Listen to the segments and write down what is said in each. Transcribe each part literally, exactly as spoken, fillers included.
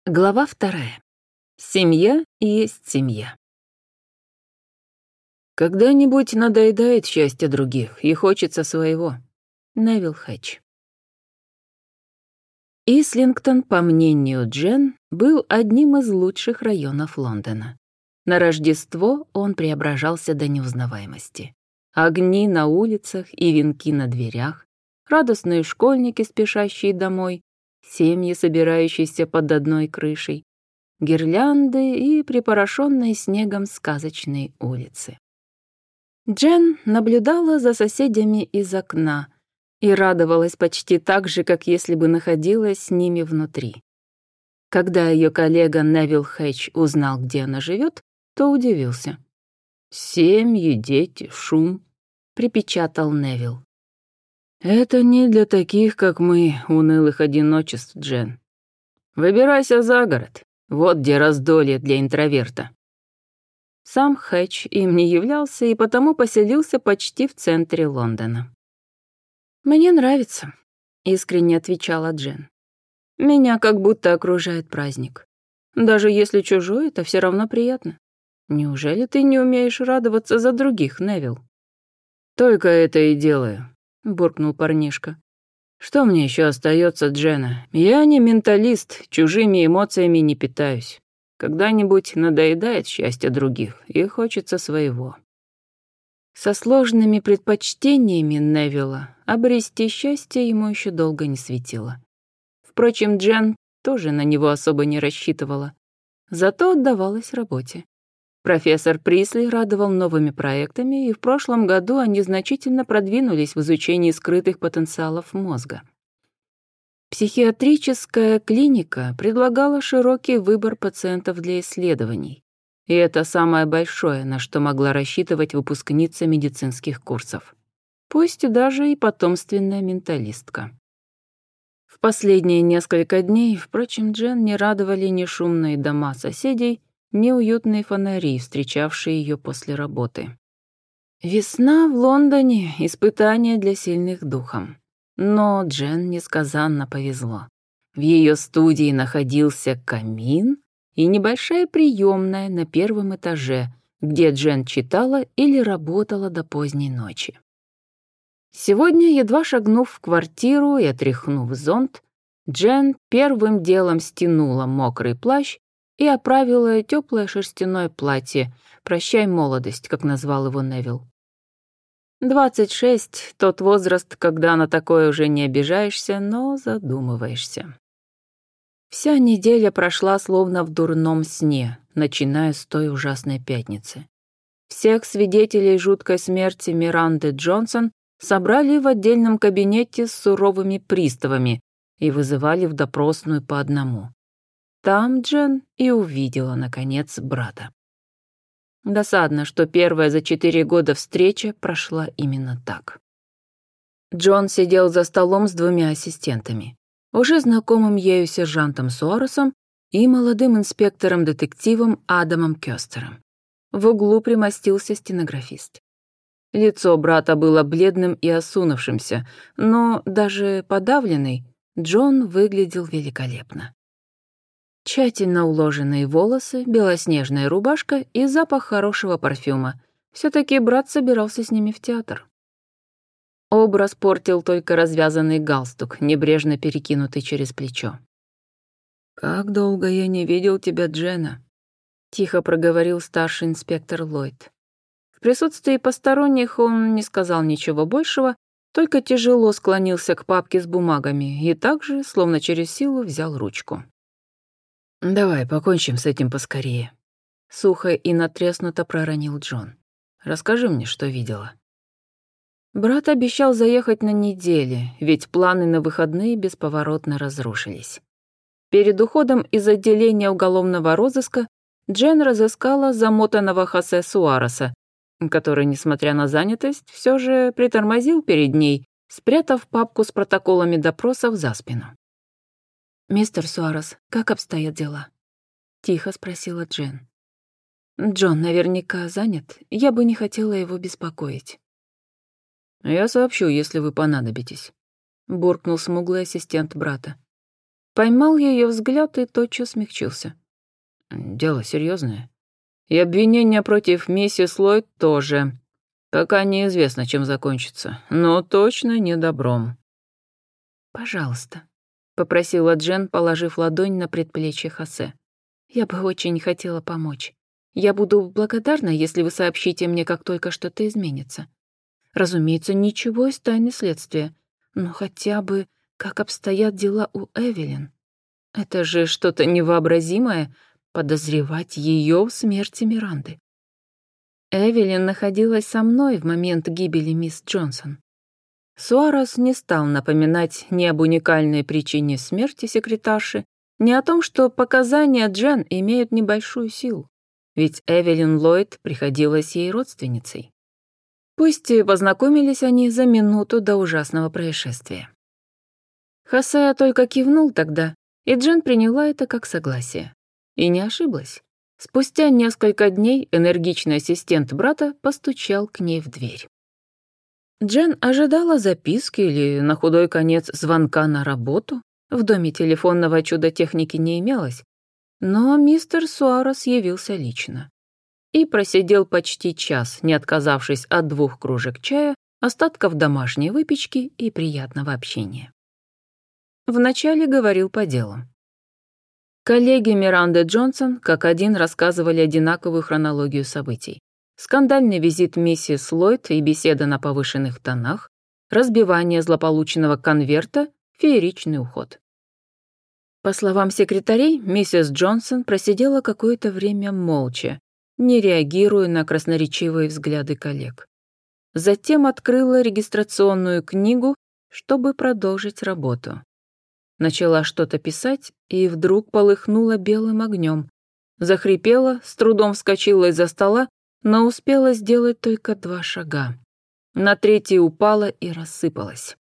Глава вторая. Семья есть семья. Когда-нибудь надоедает счастье других и хочется своего. Невил Хэтч. Ислингтон, по мнению Джен, был одним из лучших районов Лондона. На Рождество он преображался до неузнаваемости. Огни на улицах и венки на дверях, радостные школьники, спешащие домой, семьи, собирающиеся под одной крышей, гирлянды и припорошенные снегом сказочные улицы. Джен наблюдала за соседями из окна и радовалась почти так же, как если бы находилась с ними внутри. Когда ее коллега Невил Хэтч узнал, где она живет, то удивился. «Семьи, дети, шум», — припечатал Невил. «Это не для таких, как мы, унылых одиночеств, Джен. Выбирайся за город, вот где раздолье для интроверта». Сам Хэтч им не являлся и потому поселился почти в центре Лондона. «Мне нравится», — искренне отвечала Джен. «Меня как будто окружает праздник. Даже если чужой, это все равно приятно. Неужели ты не умеешь радоваться за других, Невил?» «Только это и делаю», — буркнул парнишка. «Что мне еще остается, Джена? Я не менталист, чужими эмоциями не питаюсь. Когда-нибудь надоедает счастье других, и хочется своего». Со сложными предпочтениями Невилла обрести счастье ему еще долго не светило. Впрочем, Джен тоже на него особо не рассчитывала, зато отдавалась работе. Профессор Присли радовал новыми проектами, и в прошлом году они значительно продвинулись в изучении скрытых потенциалов мозга. Психиатрическая клиника предлагала широкий выбор пациентов для исследований, и это самое большое, на что могла рассчитывать выпускница медицинских курсов. Пусть даже и потомственная менталистка. В последние несколько дней, впрочем, Джен не радовали ни шумные дома соседей, ни уютные фонари, встречавшие ее после работы. Весна в Лондоне — испытание для сильных духом. Но Джен несказанно повезло. В ее студии находился камин и небольшая приемная на первом этаже, где Джен читала или работала до поздней ночи. Сегодня, едва шагнув в квартиру и отряхнув зонт, Джен первым делом стянула мокрый плащ и оправила теплое шерстяное платье «Прощай, молодость», как назвал его Невил. Двадцать шесть — тот возраст, когда на такое уже не обижаешься, но задумываешься. Вся неделя прошла словно в дурном сне, начиная с той ужасной пятницы. Всех свидетелей жуткой смерти Миранды Джонсон собрали в отдельном кабинете с суровыми приставами и вызывали в допросную по одному. Там Джен и увидела, наконец, брата. Досадно, что первая за четыре года встреча прошла именно так. Джон сидел за столом с двумя ассистентами, уже знакомым ею сержантом Суаресом и молодым инспектором-детективом Адамом Кёстером. В углу примостился стенографист. Лицо брата было бледным и осунувшимся, но даже подавленный Джон выглядел великолепно. Тщательно уложенные волосы, белоснежная рубашка и запах хорошего парфюма. Все-таки брат собирался с ними в театр. Образ портил только развязанный галстук, небрежно перекинутый через плечо. «Как долго я не видел тебя, Джена», — тихо проговорил старший инспектор Ллойд. В присутствии посторонних он не сказал ничего большего, только тяжело склонился к папке с бумагами и также, словно через силу, взял ручку. «Давай покончим с этим поскорее», — сухо и натреснуто проронил Джон. «Расскажи мне, что видела». Брат обещал заехать на неделе, ведь планы на выходные бесповоротно разрушились. Перед уходом из отделения уголовного розыска Джен разыскала замотанного Хосе Суареса, который, несмотря на занятость, все же притормозил перед ней, спрятав папку с протоколами допросов за спину. «Мистер Суарес, как обстоят дела?» — тихо спросила Джен. «Джон наверняка занят, я бы не хотела его беспокоить». «Я сообщу, если вы понадобитесь», — буркнул смуглый ассистент брата. Поймал ее взгляд и тотчас смягчился. «Дело серьезное. И обвинения против миссис Ллойд тоже. Пока неизвестно, чем закончится, но точно не добром». «Пожалуйста», — попросила Джен, положив ладонь на предплечье Хосе. «Я бы очень хотела помочь. Я буду благодарна, если вы сообщите мне, как только что-то изменится. Разумеется, ничего из тайны следствия, но хотя бы, как обстоят дела у Эвелин. Это же что-то невообразимое — подозревать ее в смерти Миранды. Эвелин находилась со мной в момент гибели мисс Джонсон». Суарес не стал напоминать ни об уникальной причине смерти секретарши, ни о том, что показания Джен имеют небольшую силу, ведь Эвелин Ллойд приходилась ей родственницей. Пусть и познакомились они за минуту до ужасного происшествия. Хосе только кивнул тогда, и Джен приняла это как согласие. И не ошиблась. Спустя несколько дней энергичный ассистент брата постучал к ней в дверь. Джен ожидала записки или, на худой конец, звонка на работу. В доме телефонного чудо-техники не имелось, но мистер Суарес явился лично и просидел почти час, не отказавшись от двух кружек чая, остатков домашней выпечки и приятного общения. Вначале говорил по делу. Коллеги Миранды Джонсон как один рассказывали одинаковую хронологию событий. Скандальный визит миссис Ллойд и беседа на повышенных тонах, разбивание злополучного конверта, фееричный уход. По словам секретарей, миссис Джонсон просидела какое-то время молча, не реагируя на красноречивые взгляды коллег. Затем открыла регистрационную книгу, чтобы продолжить работу. Начала что-то писать и вдруг полыхнула белым огнем. Захрипела, с трудом вскочила из-за стола, но успела сделать только два шага. На третий упала и рассыпалась.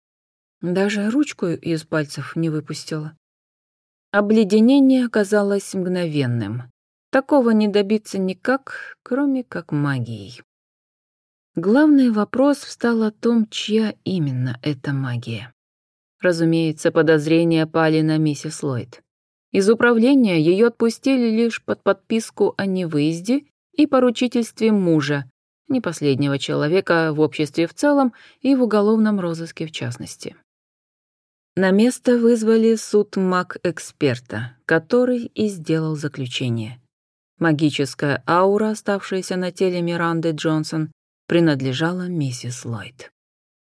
Даже ручку из пальцев не выпустила. Обледенение оказалось мгновенным. Такого не добиться никак, кроме как магией. Главный вопрос встал о том, чья именно эта магия. Разумеется, подозрения пали на миссис Ллойд. Из управления ее отпустили лишь под подписку о невыезде и поручительстве мужа, не последнего человека в обществе в целом и в уголовном розыске в частности. На место вызвали судмаг-эксперта, который и сделал заключение. Магическая аура, оставшаяся на теле Миранды Джонсон, принадлежала миссис Ллойд.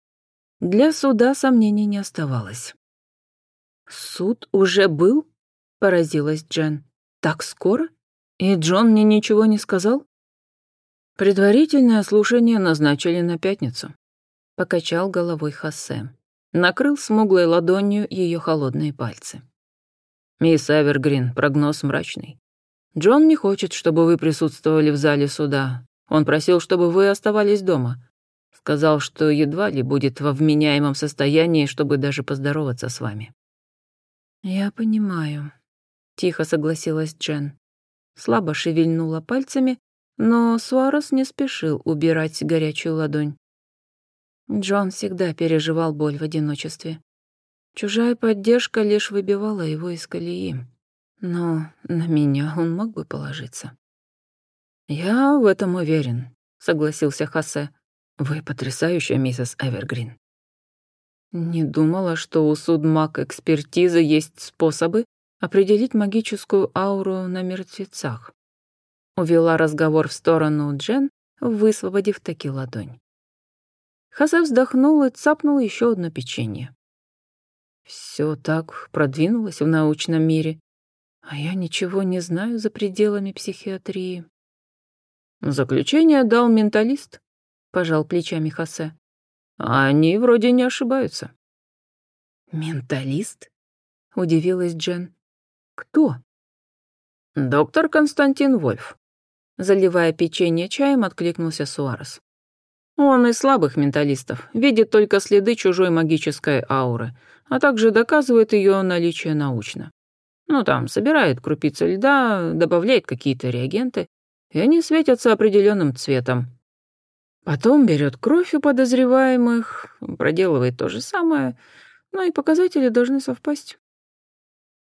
Для суда сомнений не оставалось. «Суд уже был?» — поразилась Джен. «Так скоро? И Джон мне ничего не сказал?» «Предварительное слушание назначили на пятницу», — покачал головой Хосе. Накрыл смуглой ладонью ее холодные пальцы. «Мисс Эвергрин, прогноз мрачный. Джон не хочет, чтобы вы присутствовали в зале суда. Он просил, чтобы вы оставались дома. Сказал, что едва ли будет во вменяемом состоянии, чтобы даже поздороваться с вами». «Я понимаю», — тихо согласилась Джен. Слабо шевельнула пальцами, но Суарес не спешил убирать горячую ладонь. Джон всегда переживал боль в одиночестве. Чужая поддержка лишь выбивала его из колеи. Но на меня он мог бы положиться. «Я в этом уверен», — согласился Хосе. «Вы потрясающая, миссис Эвергрин». Не думала, что у судмаг-экспертизы есть способы определить магическую ауру на мертвецах. Увела разговор в сторону Джен, высвободив таки ладонь. Хосе вздохнул и цапнул еще одно печенье. Все так продвинулось в научном мире, а я ничего не знаю за пределами психиатрии. «Заключение дал менталист», — пожал плечами Хосе. «Они вроде не ошибаются». «Менталист?» — удивилась Джен. «Кто?» «Доктор Константин Вольф», — заливая печенье чаем, откликнулся Суарес. «Он из слабых менталистов, видит только следы чужой магической ауры, а также доказывает ее наличие научно. Ну, там, собирает крупицы льда, добавляет какие-то реагенты, и они светятся определенным цветом. Потом берет кровь у подозреваемых, проделывает то же самое, но и показатели должны совпасть».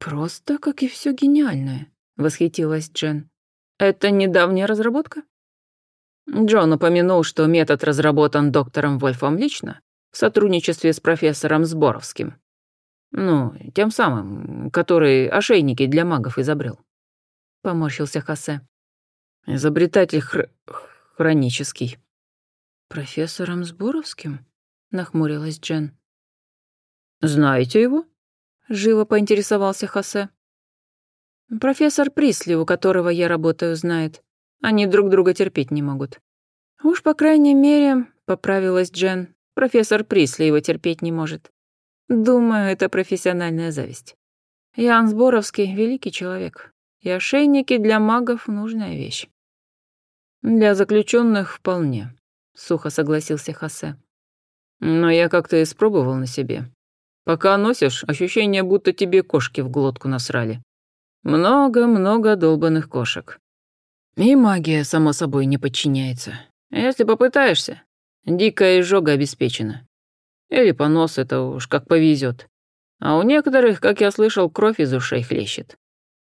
«Просто, как и все гениальное», — восхитилась Джен. «Это недавняя разработка?» Джон упомянул, что метод разработан доктором Вольфом лично в сотрудничестве с профессором Сборовским. Ну, тем самым, который ошейники для магов изобрел. Поморщился Хосе. Изобретатель хр... хронический. «Профессором Сборовским?» — нахмурилась Джен. «Знаете его?» — живо поинтересовался Хосе. «Профессор Присли, у которого я работаю, знает. Они друг друга терпеть не могут». «Уж, по крайней мере, — поправилась Джен, — профессор Присли его терпеть не может. Думаю, это профессиональная зависть. Ян Сборовский — великий человек, и ошейники для магов — нужная вещь». «Для заключенных вполне», — сухо согласился Хосе. «Но я как-то испробовал на себе. Пока носишь, ощущение, будто тебе кошки в глотку насрали. Много-много долбанных кошек. И магия, само собой, не подчиняется. Если попытаешься, дикая изжога обеспечена. Или понос, это уж как повезет. А у некоторых, как я слышал, кровь из ушей хлещет».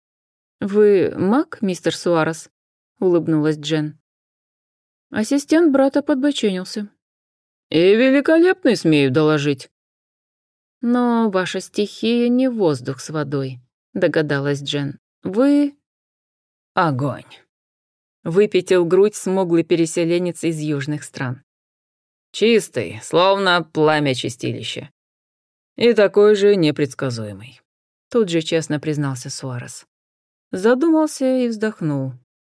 «Вы маг, мистер Суарес?» — улыбнулась Джен. Ассистент брата подбоченился. «И великолепный, смею доложить». «Но ваша стихия не воздух с водой», — догадалась Джен. «Вы...» «Огонь», — выпятил грудь смуглый переселенец из южных стран. «Чистый, словно пламя чистилища. И такой же непредсказуемый», — тут же честно признался Суарес. Задумался и вздохнул.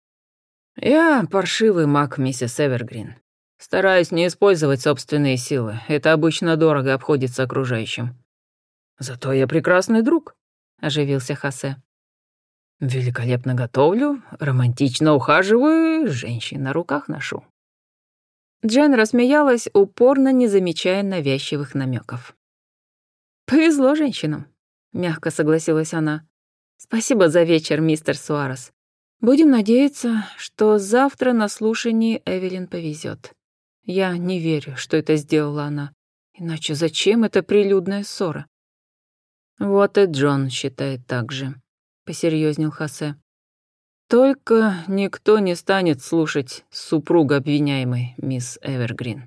«Я паршивый маг, миссис Эвергрин. Стараюсь не использовать собственные силы. Это обычно дорого обходится окружающим. Зато я прекрасный друг», — оживился Хосе. «Великолепно готовлю, романтично ухаживаю, женщин на руках ношу». Джен рассмеялась, упорно не замечая навязчивых намеков. «Повезло женщинам», — мягко согласилась она. «Спасибо за вечер, мистер Суарес. Будем надеяться, что завтра на слушании Эвелин повезет. Я не верю, что это сделала она. Иначе зачем эта прилюдная ссора?» «Вот и Джон считает так же», — посерьезнел Хосе. «Только никто не станет слушать супруга обвиняемой, мисс Эвергрин.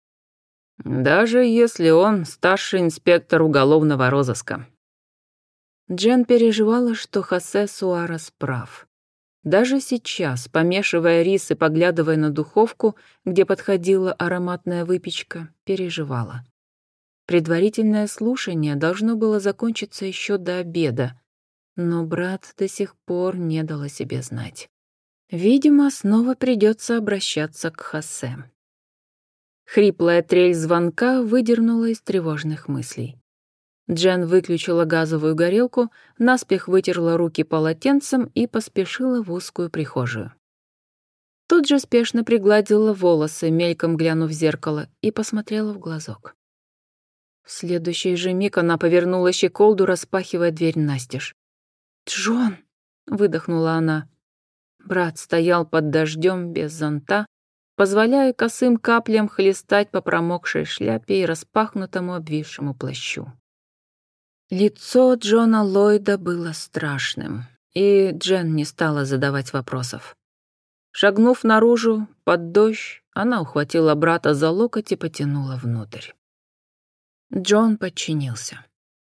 Даже если он старший инспектор уголовного розыска». Джен переживала, что Хосе Суарес прав. Даже сейчас, помешивая рис и поглядывая на духовку, где подходила ароматная выпечка, переживала. Предварительное слушание должно было закончиться еще до обеда, но брат до сих пор не дал о себе знать. Видимо, снова придется обращаться к Хосе. Хриплая трель звонка выдернула из тревожных мыслей. Джен выключила газовую горелку, наспех вытерла руки полотенцем и поспешила в узкую прихожую. Тут же спешно пригладила волосы, мельком глянув в зеркало, и посмотрела в глазок. В следующий же миг она повернула щеколду, распахивая дверь настежь. «Джон!» — выдохнула она. Брат стоял под дождем без зонта, позволяя косым каплям хлестать по промокшей шляпе и распахнутому обвисшему плащу. Лицо Джона Ллойда было страшным, и Джен не стала задавать вопросов. Шагнув наружу, под дождь, она ухватила брата за локоть и потянула внутрь. Джон подчинился.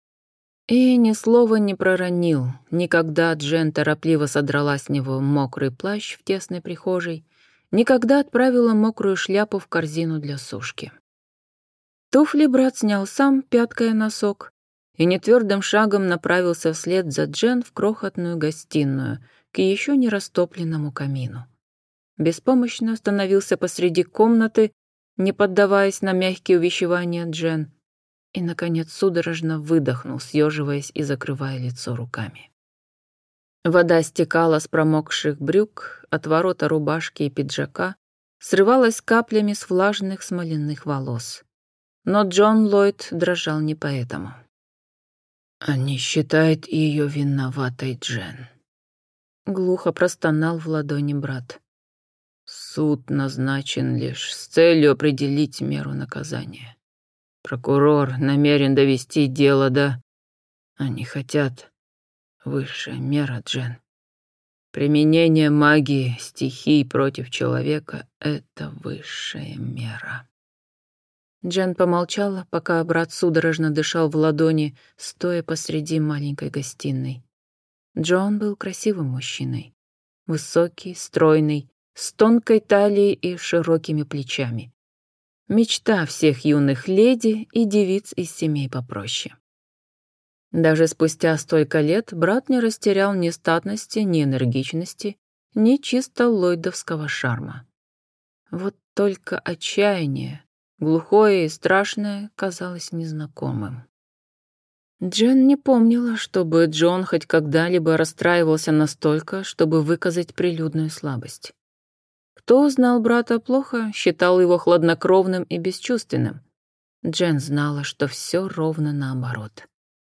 И ни слова не проронил, ни когда Джен торопливо содрала с него мокрый плащ в тесной прихожей, ни когда отправила мокрую шляпу в корзину для сушки. Туфли брат снял сам, пяткая носок, и нетвердым шагом направился вслед за Джен в крохотную гостиную к еще не растопленному камину. Беспомощно остановился посреди комнаты, не поддаваясь на мягкие увещевания Джен, и, наконец, судорожно выдохнул, съеживаясь и закрывая лицо руками. Вода стекала с промокших брюк, от ворота рубашки и пиджака, срывалась каплями с влажных смоляных волос. Но Джон Ллойд дрожал не поэтому. «Они считают ее виноватой, Джен», — глухо простонал в ладони брат. «Суд назначен лишь с целью определить меру наказания. Прокурор намерен довести дело до... Они хотят... Высшая мера, Джен. Применение магии, стихий против человека — это высшая мера. Джен помолчала, пока брат судорожно дышал в ладони, стоя посреди маленькой гостиной. Джон был красивым мужчиной. Высокий, стройный, с тонкой талией и широкими плечами. Мечта всех юных леди и девиц из семей попроще. Даже спустя столько лет брат не растерял ни статности, ни энергичности, ни чисто ллойдовского шарма. Вот только отчаяние, глухое и страшное, казалось незнакомым. Джен не помнила, чтобы Джон хоть когда-либо расстраивался настолько, чтобы выказать прилюдную слабость. Кто знал брата плохо, считал его хладнокровным и бесчувственным. Джен знала, что все ровно наоборот.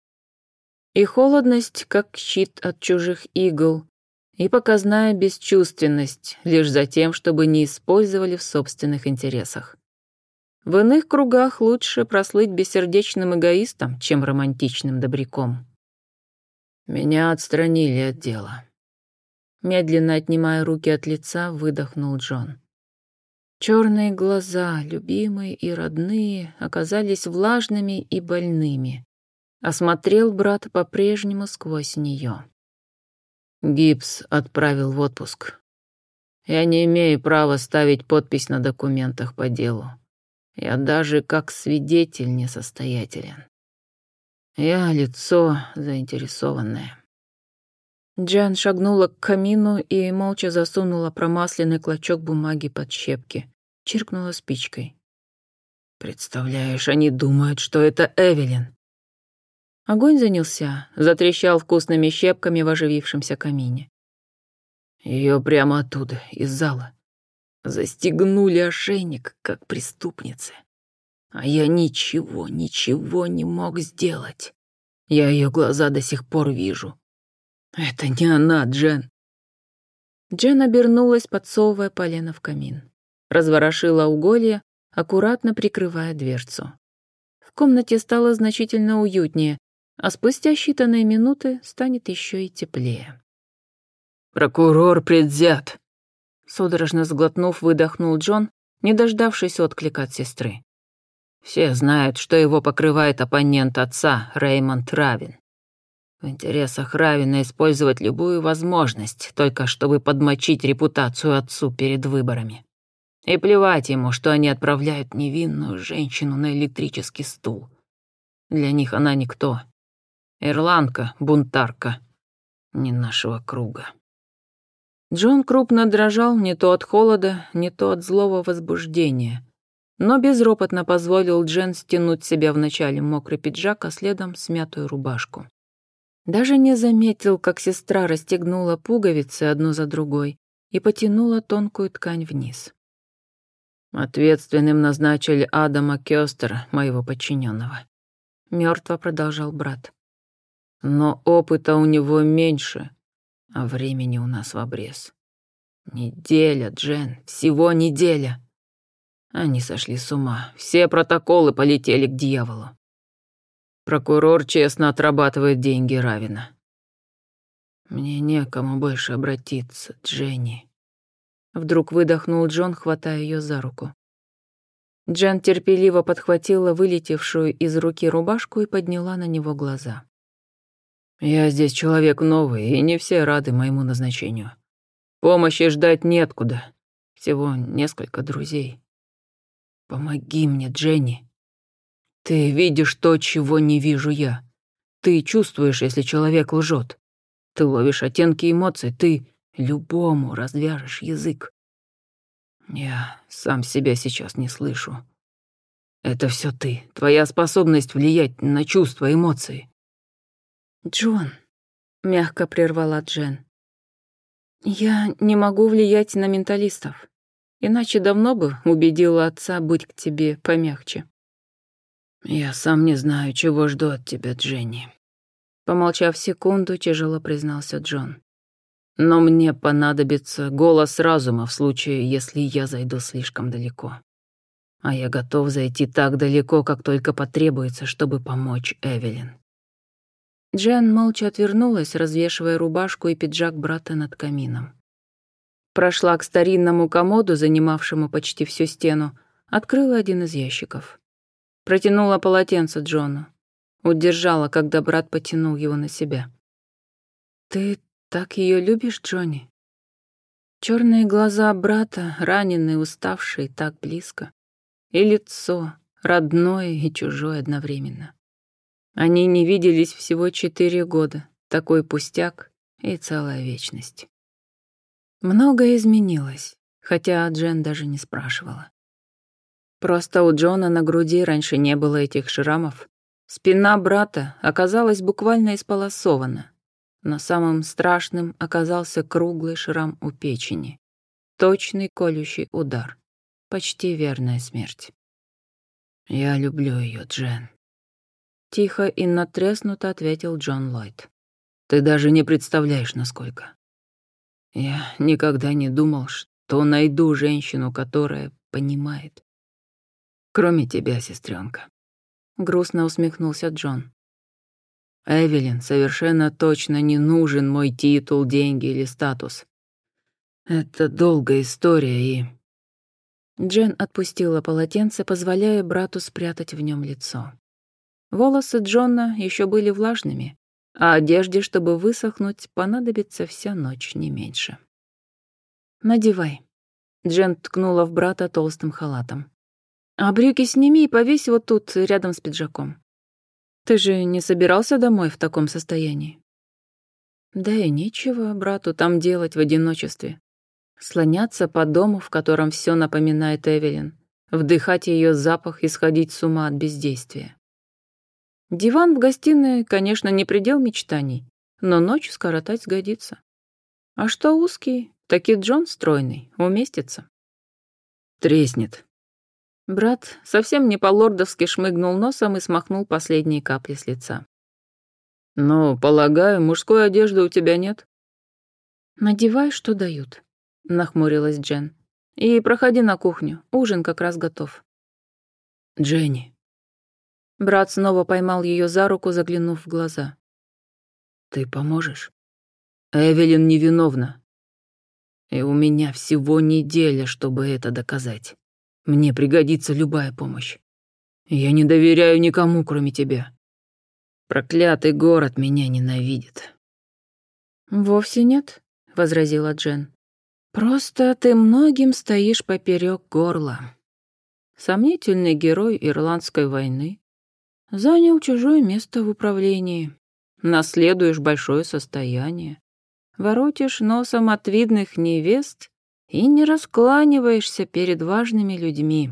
И холодность, как щит от чужих игл, и показная бесчувственность, лишь за тем, чтобы не использовали в собственных интересах. В иных кругах лучше прослыть бессердечным эгоистом, чем романтичным добряком. Меня отстранили от дела. Медленно отнимая руки от лица, выдохнул Джон. Черные глаза, любимые и родные, оказались влажными и больными. Осмотрел брат по-прежнему сквозь нее. Гибс отправил в отпуск. Я не имею права ставить подпись на документах по делу. Я даже как свидетель несостоятелен. Я лицо заинтересованное. Джен шагнула к камину и молча засунула промасленный клочок бумаги под щепки. Чиркнула спичкой. Представляешь, они думают, что это Эвелин. Огонь занялся, затрещал вкусными щепками в оживившемся камине. Ее прямо оттуда, из зала. Застегнули ошейник, как преступницы. А я ничего, ничего не мог сделать. Я ее глаза до сих пор вижу. Это не она, Джен. Джен обернулась, подсовывая полено в камин. Разворошила уголья, аккуратно прикрывая дверцу. В комнате стало значительно уютнее, а спустя считанные минуты станет еще и теплее. «Прокурор предвзят!» Судорожно сглотнув, выдохнул Джон, не дождавшись отклика от сестры. Все знают, что его покрывает оппонент отца, Реймонд Равин. В интересах Равина использовать любую возможность, только чтобы подмочить репутацию отцу перед выборами. И плевать ему, что они отправляют невинную женщину на электрический стул. Для них она никто. Ирландка, бунтарка. Не нашего круга. Джон крупно дрожал не то от холода, не то от злого возбуждения, но безропотно позволил Джен стянуть с себя вначале мокрый пиджак, а следом смятую рубашку. Даже не заметил, как сестра расстегнула пуговицы одну за другой и потянула тонкую ткань вниз. Ответственным назначили Адама Кёстера, моего подчиненного. Мертво продолжал брат. Но опыта у него меньше, а времени у нас в обрез. Неделя, Джен, всего неделя. Они сошли с ума, все протоколы полетели к дьяволу. Прокурор честно отрабатывает деньги Равина. Мне некому больше обратиться, Дженни. Вдруг выдохнул Джон, хватая ее за руку. Джен терпеливо подхватила вылетевшую из руки рубашку и подняла на него глаза. «Я здесь человек новый, и не все рады моему назначению. Помощи ждать неоткуда. Всего несколько друзей. Помоги мне, Дженни. Ты видишь то, чего не вижу я. Ты чувствуешь, если человек лжет. Ты ловишь оттенки эмоций, ты любому развяжешь язык. Я сам себя сейчас не слышу. Это все ты, твоя способность влиять на чувства, эмоции». «Джон», — мягко прервала Джен, — «я не могу влиять на менталистов, иначе давно бы убедила отца быть к тебе помягче». «Я сам не знаю, чего жду от тебя, Дженни», — помолчав секунду, тяжело признался Джон. «Но мне понадобится голос разума в случае, если я зайду слишком далеко. А я готов зайти так далеко, как только потребуется, чтобы помочь Эвелин». Джен молча отвернулась, развешивая рубашку и пиджак брата над камином. Прошла к старинному комоду, занимавшему почти всю стену, открыла один из ящиков. Протянула полотенце Джону. Удержала, когда брат потянул его на себя. «Ты так ее любишь, Джонни?» Черные глаза брата, раненые, уставшие, так близко. И лицо, родное и чужое одновременно. Они не виделись всего четыре года, такой пустяк и целая вечность. Многое изменилось, хотя Джен даже не спрашивала. Просто у Джона на груди раньше не было этих шрамов. Спина брата оказалась буквально исполосована, но самым страшным оказался круглый шрам у печени. Точный колющий удар. Почти верная смерть. «Я люблю ее, Джен», — тихо и надтреснуто ответил Джон Ллойд. «Ты даже не представляешь, насколько. Я никогда не думал, что найду женщину, которая понимает. Кроме тебя, сестренка. Грустно усмехнулся Джон. Эвелин совершенно точно не нужен мой титул, деньги или статус. Это долгая история и... Джен отпустила полотенце, позволяя брату спрятать в нем лицо. Волосы Джона еще были влажными, а одежде, чтобы высохнуть, понадобится вся ночь, не меньше. «Надевай». Джен ткнула в брата толстым халатом. «А брюки сними и повесь вот тут, рядом с пиджаком. Ты же не собирался домой в таком состоянии?» Да и нечего брату там делать в одиночестве. Слоняться по дому, в котором все напоминает Эвелин, вдыхать ее запах и сходить с ума от бездействия. Диван в гостиной, конечно, не предел мечтаний, но ночь скоротать сгодится. А что узкий, так и Джон стройный, уместится. Треснет. Брат совсем не по-лордовски шмыгнул носом и смахнул последние капли с лица. «Ну, полагаю, мужской одежды у тебя нет?» «Надевай, что дают», — нахмурилась Джен. «И проходи на кухню, ужин как раз готов». «Дженни». Брат снова поймал ее за руку, заглянув в глаза. «Ты поможешь? Эвелин невиновна. И у меня всего неделя, чтобы это доказать. Мне пригодится любая помощь. Я не доверяю никому, кроме тебя. Проклятый город меня ненавидит». «Вовсе нет», — возразила Джен. «Просто ты многим стоишь поперек горла. Сомнительный герой Ирландской войны. Занял чужое место в управлении. Наследуешь большое состояние. Воротишь носом от видных невест и не раскланиваешься перед важными людьми.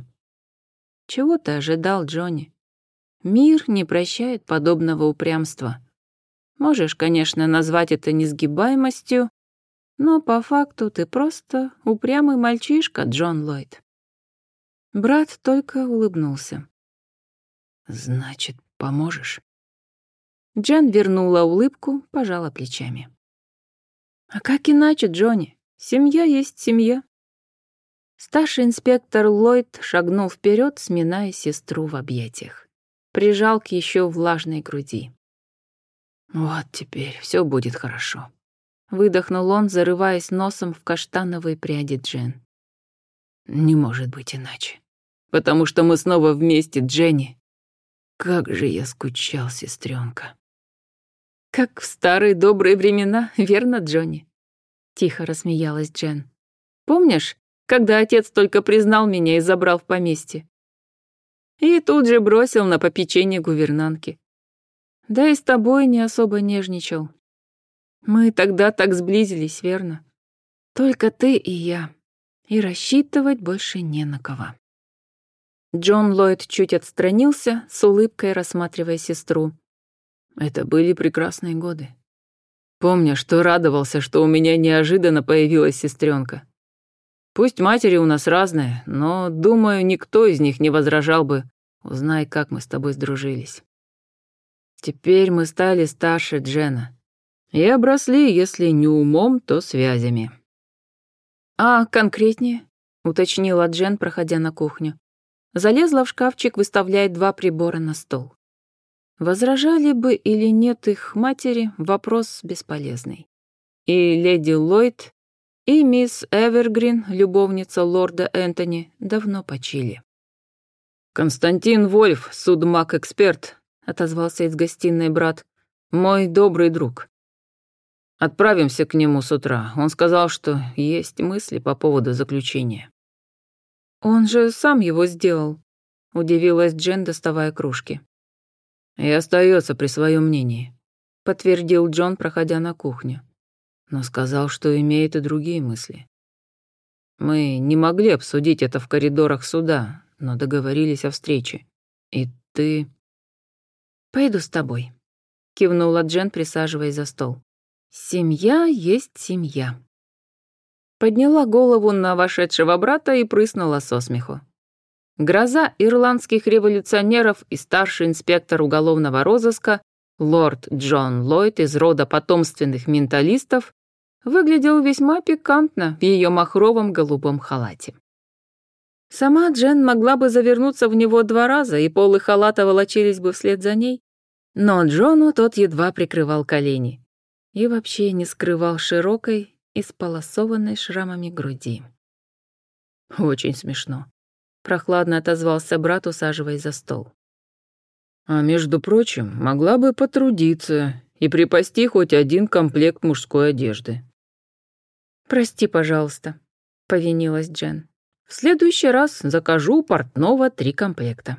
Чего ты ожидал, Джонни? Мир не прощает подобного упрямства. Можешь, конечно, назвать это несгибаемостью, но по факту ты просто упрямый мальчишка, Джон Ллойд». Брат только улыбнулся. «Значит, поможешь?» Джен вернула улыбку, пожала плечами. «А как иначе, Джонни? Семья есть семья». Старший инспектор Ллойд шагнул вперед, сминая сестру в объятиях. Прижал к еще влажной груди. «Вот теперь все будет хорошо», — выдохнул он, зарываясь носом в каштановые пряди Джен. «Не может быть иначе, потому что мы снова вместе, Дженни. Как же я скучал, сестренка». «Как в старые добрые времена, верно, Джонни?» Тихо рассмеялась Джен. «Помнишь, когда отец только признал меня и забрал в поместье? И тут же бросил на попечение гувернантки. Да и с тобой не особо нежничал. Мы тогда так сблизились, верно? Только ты и я. И рассчитывать больше не на кого». Джон Ллойд чуть отстранился, с улыбкой рассматривая сестру. «Это были прекрасные годы. Помню, что радовался, что у меня неожиданно появилась сестренка. Пусть матери у нас разные, но, думаю, никто из них не возражал бы, узнай, как мы с тобой сдружились. Теперь мы стали старше Джена и обросли, если не умом, то связями». «А конкретнее?» — уточнила Джен, проходя на кухню. Залезла в шкафчик, выставляя два прибора на стол. Возражали бы или нет их матери, вопрос бесполезный. И леди Ллойд, и мисс Эвергрин, любовница лорда Энтони, давно почили. «Константин Вольф, судмаг-эксперт», — отозвался из гостиной брат, — «мой добрый друг. Отправимся к нему с утра. Он сказал, что есть мысли по поводу заключения». «Он же сам его сделал», — удивилась Джен, доставая кружки. «И остается при своем мнении», — подтвердил Джон, проходя на кухню. Но сказал, что имеет и другие мысли. «Мы не могли обсудить это в коридорах суда, но договорились о встрече. И ты...» «Пойду с тобой», — кивнула Джен, присаживаясь за стол. «Семья есть семья». Подняла голову на вошедшего брата и прыснула со смеху. Гроза ирландских революционеров и старший инспектор уголовного розыска лорд Джон Ллойд из рода потомственных менталистов выглядел весьма пикантно в ее махровом голубом халате. Сама Джен могла бы завернуться в него два раза, и полы халата волочились бы вслед за ней, но Джону тот едва прикрывал колени и вообще не скрывал широкой, исполосованной шрамами груди. «Очень смешно», — прохладно отозвался брат, усаживаясь за стол. «А между прочим, могла бы потрудиться и припасти хоть один комплект мужской одежды». «Прости, пожалуйста», — повинилась Джен. «В следующий раз закажу у портного три комплекта».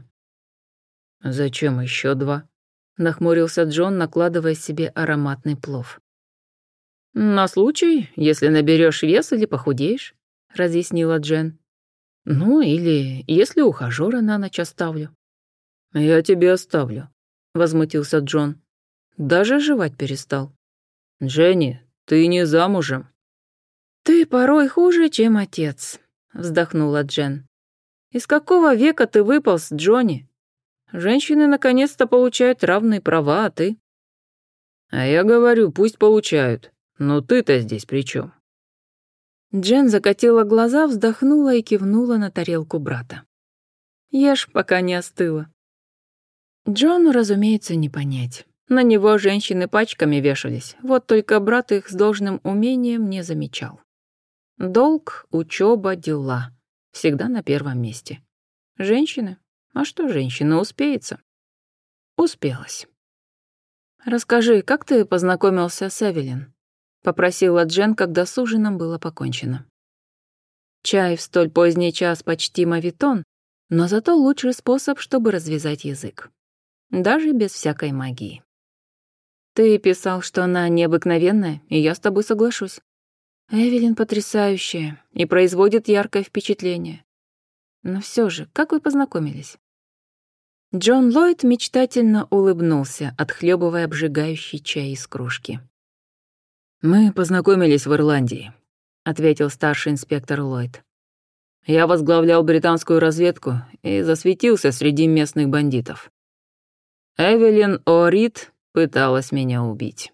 «Зачем еще два?» — нахмурился Джон, накладывая себе ароматный плов. «На случай, если наберешь вес или похудеешь», — разъяснила Джен. «Ну, или если ухажёра на ночь оставлю». «Я тебе оставлю», — возмутился Джон. Даже жевать перестал. «Дженни, ты не замужем». «Ты порой хуже, чем отец», — вздохнула Джен. «Из какого века ты выполз, Джонни? Женщины наконец-то получают равные права, а ты?» «А я говорю, пусть получают. Но ты-то здесь при чем?» Джен закатила глаза, вздохнула и кивнула на тарелку брата. «Ешь, пока не остыла». Джону, разумеется, не понять. На него женщины пачками вешались, вот только брат их с должным умением не замечал. Долг, учеба, дела. Всегда на первом месте. Женщины? А что женщина, успеется? Успелась. «Расскажи, как ты познакомился с Эвелин?» — попросила Джен, когда с ужином было покончено. Чай в столь поздний час почти мавитон, но зато лучший способ, чтобы развязать язык. Даже без всякой магии. «Ты писал, что она необыкновенная, и я с тобой соглашусь. Эвелин потрясающая и производит яркое впечатление. Но все же, как вы познакомились?» Джон Ллойд мечтательно улыбнулся, отхлебывая обжигающий чай из кружки. «Мы познакомились в Ирландии», — ответил старший инспектор Ллойд. «Я возглавлял британскую разведку и засветился среди местных бандитов. Эвелин О'Рид пыталась меня убить».